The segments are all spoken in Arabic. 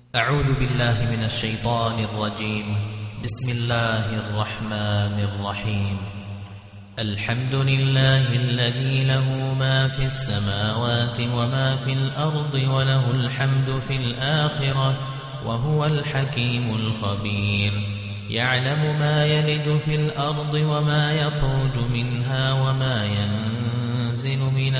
أعوذ بالله من الشيطان الرجيم. بسم الله الرحمن الرحيم. الحمد لله الذي له ما في السماوات وما في الأرض وله الحمد في الآخرة وهو الحكيم الخبير. يعلم ما يلج في الأرض وما يخرج منها وما ينزل من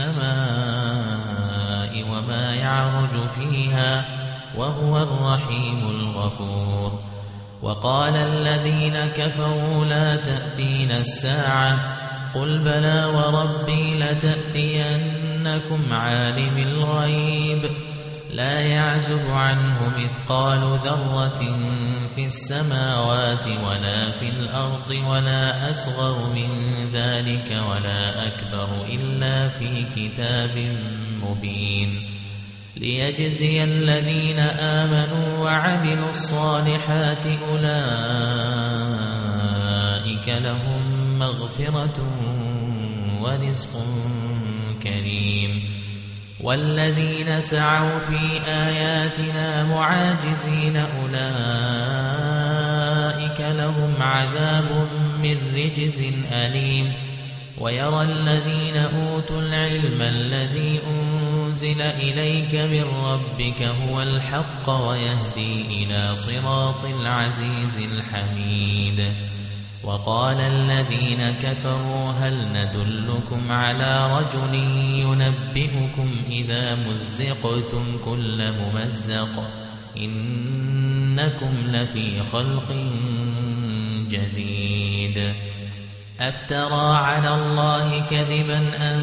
السماء وما يعرج فيها وهو الرحيم الغفور. وقال الذين كفروا لا تأتينا الساعة قل بلى وربي لتأتينكم عالم الغيب لا يعزب عنه مثقال ذرة في السماوات ولا في الأرض ولا أصغر من ذلك ولا أكبر إلا في كتاب مبين ليجزي الذين آمنوا وعملوا الصالحات أولئك لهم مغفرة ورزق كريم. والذين سعوا في آياتنا معاجزين أولئك لهم عذاب من رجز أليم. ويرى الذين أوتوا العلم الذي أنزل إليك من ربك هو الحق ويهدي إلى صراط العزيز الحميد. وقال الذين كفروا هل ندلكم على رجل ينبئكم إذا مزقتم كل ممزق إنكم لفي خلق جديد. أفترى على الله كذبا أم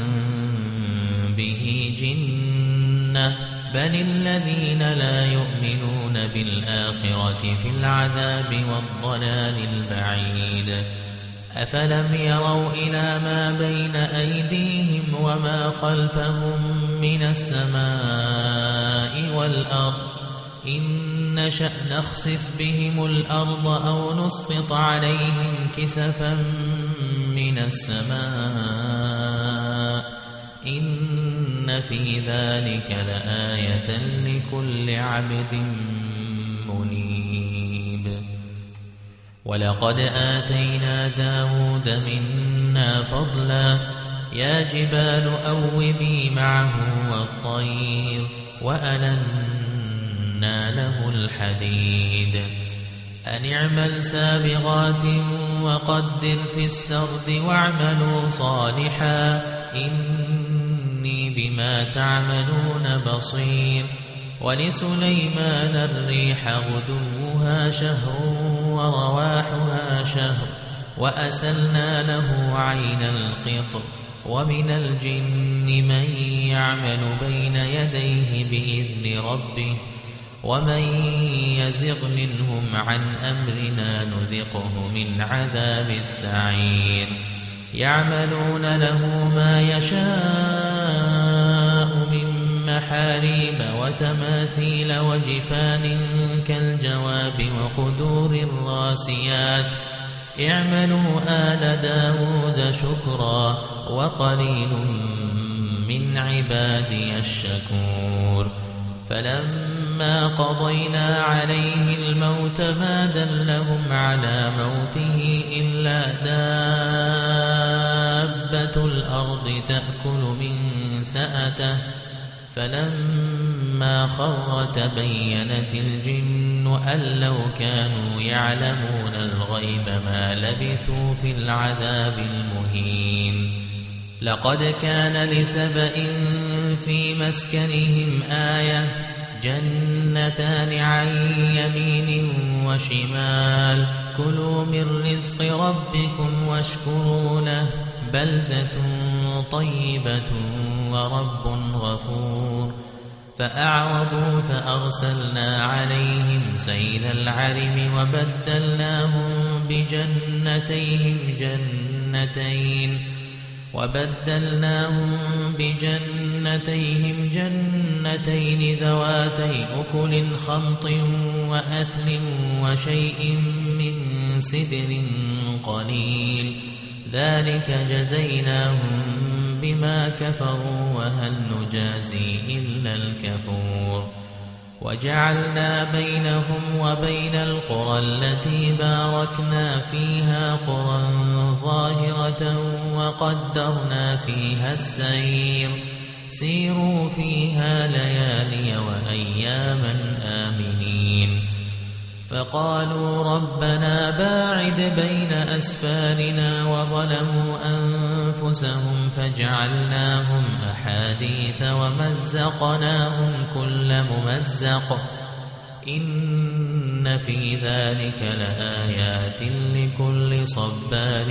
به جنة بل الذين لا يؤمنون بالآخرة في العذاب والضلال البعيد. أفلم يروا إلى ما بين أيديهم وما خلفهم من السماء والأرض إن نشأ نخسف بهم الأرض أو نسقط عليهم كسفا من السماء إن في ذلك لآية لكل عبد منيب. ولقد آتينا داود منا فضلا يا جبال أوبي معه والطير وألنا له الحديد أن اعمل سابغات وقدر في السرد واعملوا صالحا إني بما تعملون بصير. ولسليمان الريح غدوها شهر ورواحها شهر وأسلنا له عين القطر. ومن الجن من يعمل بين يديه بإذن ربه ومن يزغ منهم عن أمرنا نذقه من عذاب السعير. يعملون له ما يشاء من محاريب وتماثيل وجفان كالجواب وقدور الراسيات اعملوا آل داود شكرا وقليل من عبادي الشكور. فلما قضينا عليه الموت ما دلهم على موته إلا دابة الأرض تأكل من سأته فلما خر تبينت الجن أن لو كانوا يعلمون الغيب ما لبثوا في العذاب المهين. لقد كان لسبإ في مسكنهم آية جنتان عن يمين وشمال كلوا من رزق ربكم واشكروا له بلدة طيبة ورب غفور. فأعرضوا فأرسلنا عليهم سيل العرم وبدلناهم بجنتيهم جنتين ذواتي أكل خمط وأثل وشيء من سدر قليل ذلك جزيناهم بما كفروا وهل نجازي إلا الكفور وجعلنا بينهم وبين القرى التي باركنا فيها قرى ظاهرة وقدرنا فيها السير سيروا فيها ليالي وأياما آمنين فقالوا ربنا باعد بين أسفارنا وظلموا أنفسهم فجعلناهم أحاديث ومزقناهم كل ممزق إن في ذلك لآيات لكل صبار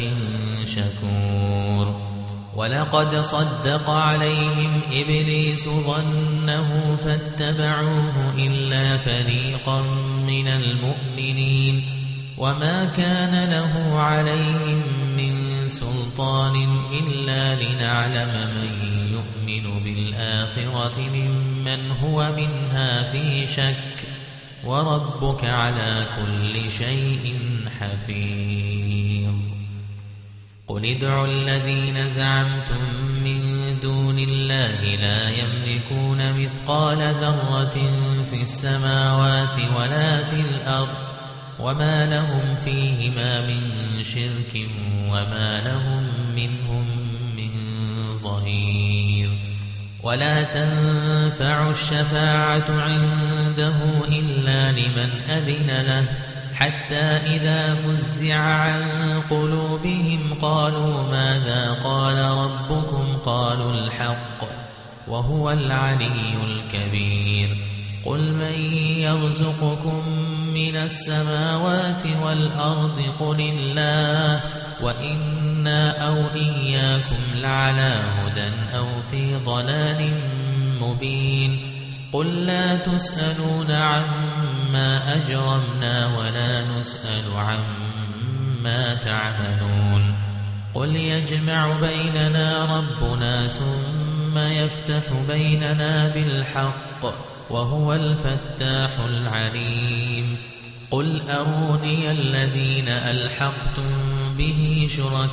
شكور ولقد صدق عليهم إبليس ظنه فاتبعوه إلا فريقا من المؤمنين وما كان له عليهم من سلطان إلا لنعلم من يؤمن بالآخرة ممن هو منها في شك وربك على كل شيء حفيظ قل ادعوا الذين زعمتم من دون الله لا يملكون مثقال ذرة في السماوات ولا في الأرض وما لهم فيهما من شرك وما لهم منهم من ظهير ولا تنفع الشفاعة عنده إلا لمن أذن له حتى إذا فزع عن قلوبهم قالوا ماذا قال ربكم قالوا الحق وهو العلي الكبير قل من يرزقكم من السماوات والأرض قل الله وإنا أو إياكم لعلى هدى أو في ضلال مبين قل لا تسألون عما أجرمنا ولا نسأل عما تعملون قل يجمع بيننا ربنا ثم يفتح بيننا بالحق وهو الفتاح العليم قل أروني الذين ألحقتم به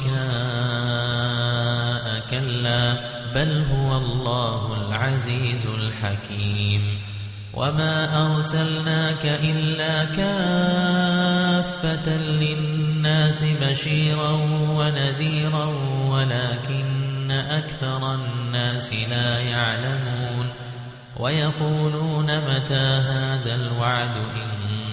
شركاء كلا بل هو الله العزيز الحكيم وما أرسلناك إلا كافة للناس بشيرا ونذيرا ولكن أكثر الناس لا يعلمون ويقولون متى هذا الوعد إن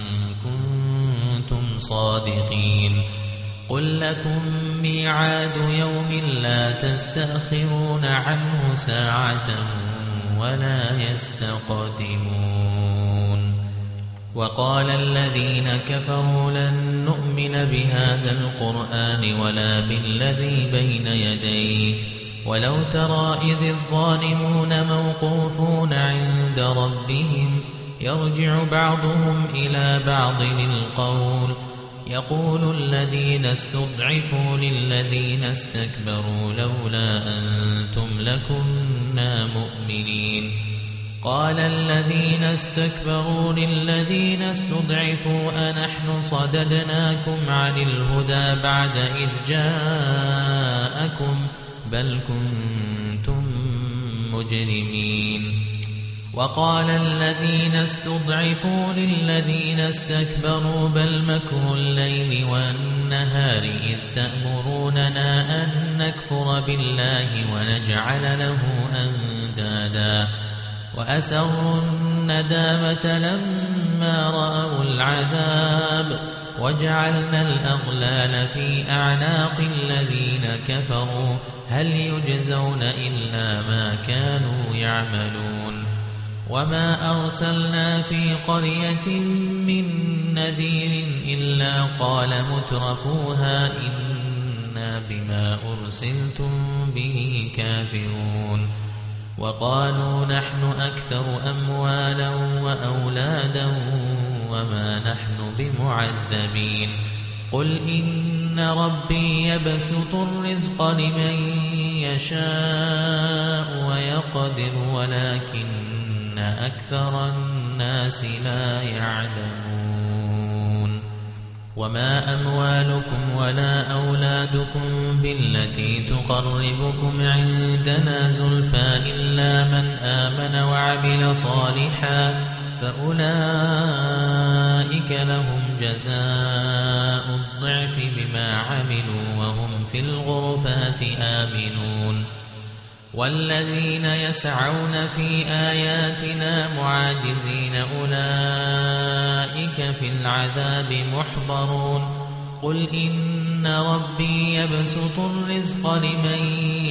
كنتم صادقين قل لكم ميعاد يوم لا تستأخرون عنه ساعة ولا يستقدمون وقال الذين كفروا لن نؤمن بهذا القرآن ولا بالذي بين يديه ولو ترى إذ الظالمون موقوفون عند ربهم يرجع بعضهم إلى بعض القول يقول الذين استضعفوا للذين استكبروا لولا أنتم لكنا مؤمنين قال الذين استكبروا للذين استضعفوا أنحن صددناكم عن الهدى بعد إذ جاءكم بل كنتم مجرمين وقال الذين استضعفوا للذين استكبروا بل مكر الليل والنهار إذ تأمروننا أن نكفر بالله ونجعل له أندادا وأسروا الندامة لما رأوا العذاب وجعلنا الأغلال في أعناق الذين كفروا هل يجزون إلا ما كانوا يعملون وما أرسلنا في قرية من نذير إلا قال مترفوها إنا بما أرسلتم به كافرون وقالوا نحن أكثر أموالا وأولادا وما نحن بمعذبين قل إن ربي يبسط الرزق لمن يشاء ويقدر ولكن أكثر الناس لا يعلمون وما أموالكم ولا أولادكم بالتي تقربكم عندنا زلفى إلا من آمن وعمل صالحا فأولئك لهم جزاء الضعف بما عملوا وهم في الغرفات آمنون والذين يسعون في آياتنا معاجزين أولئك في العذاب محضرون قل إن ربي يبسط الرزق لمن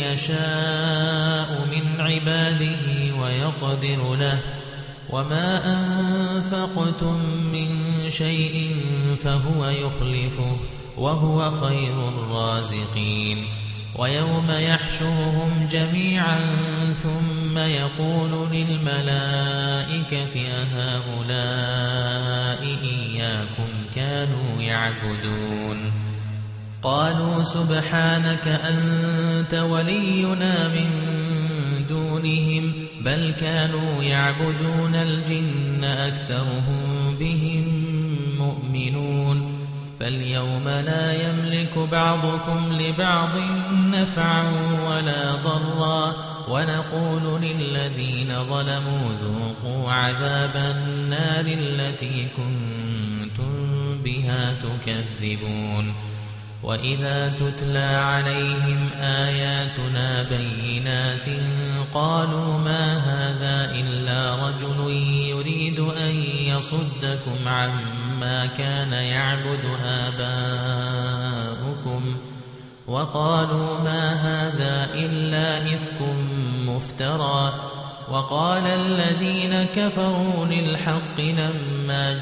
يشاء من عباده ويقدر له وما أنفقتم من شيء فهو يخلفه وهو خير الرازقين ويوم يحشرهم جميعا ثم يقول للملائكة أهؤلاء إياكم كانوا يعبدون قالوا سبحانك أنت ولينا من دونهم بل كانوا يعبدون الجن أكثرهم بهم مؤمنون فاليوم لا يملك بعضكم لبعض نفعا ولا ضرا ونقول للذين ظلموا ذوقوا عذاب النار التي كنتم بها تكذبون وإذا تتلى عليهم آياتنا بينات قالوا ما هذا إلا رجل يريد أن يصدكم عما كان يعبد آباؤكم وقالوا ما هذا إلا إفك مفترى وقال الذين كفروا للحق لما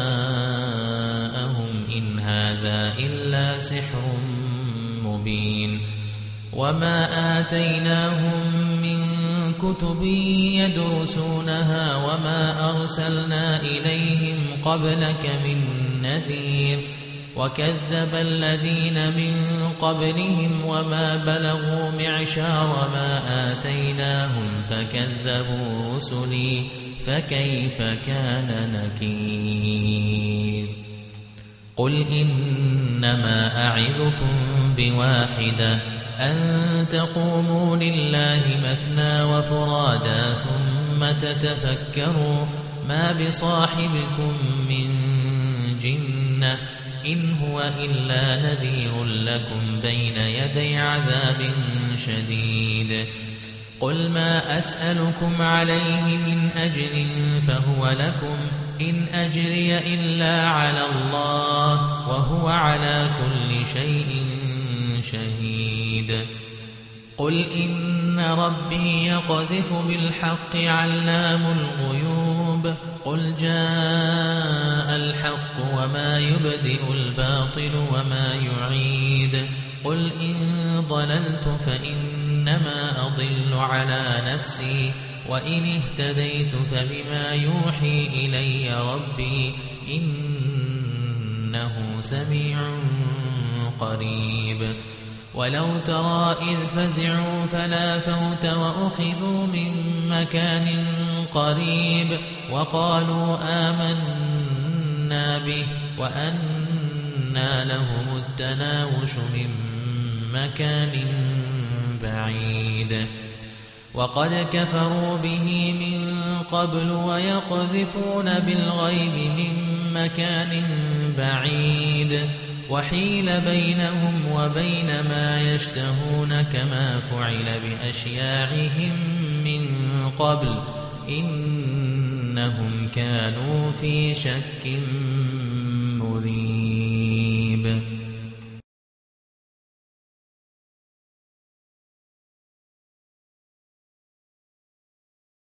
جاءهم إن هذا إلا سحر مبين وما آتيناهم من كتب يدرسونها وما أرسلنا إليهم قبلك من نذير وكذب الذين من قبلهم وما بلغوا معشار ما آتيناهم فكذبوا رسلي فكيف كان نكير قل إنما أعظكم بواحدة أن تقوموا لله مثنى وفرادا ثم تتفكروا ما بصاحبكم من جنة إن هو إلا نذير لكم بين يدي عذاب شديد قل ما أسألكم عليه من أجر فهو لكم إن أجري إلا على الله وهو على كل شيء شهيد قل إن ربي يقذف بالحق علام الغيوب قل جاء الحق وما يبدئ الباطل وما يعيد قل إن ضللت فإنما أضل على نفسي وإن اهتديت فبما يوحي إلي ربي إنه سميع قريب ولو ترى إذ فزعوا فلا فوت وأخذوا من مكان قريب وقالوا آمنا به وأنى لهم التناوش من مكان بعيد وقد كفروا به من قبل ويقذفون بالغيب من مكان بعيد وحيل بينهم وبين ما يشتهون كما فعل بأشياعهم من قبل إنهم كانوا في شك مريب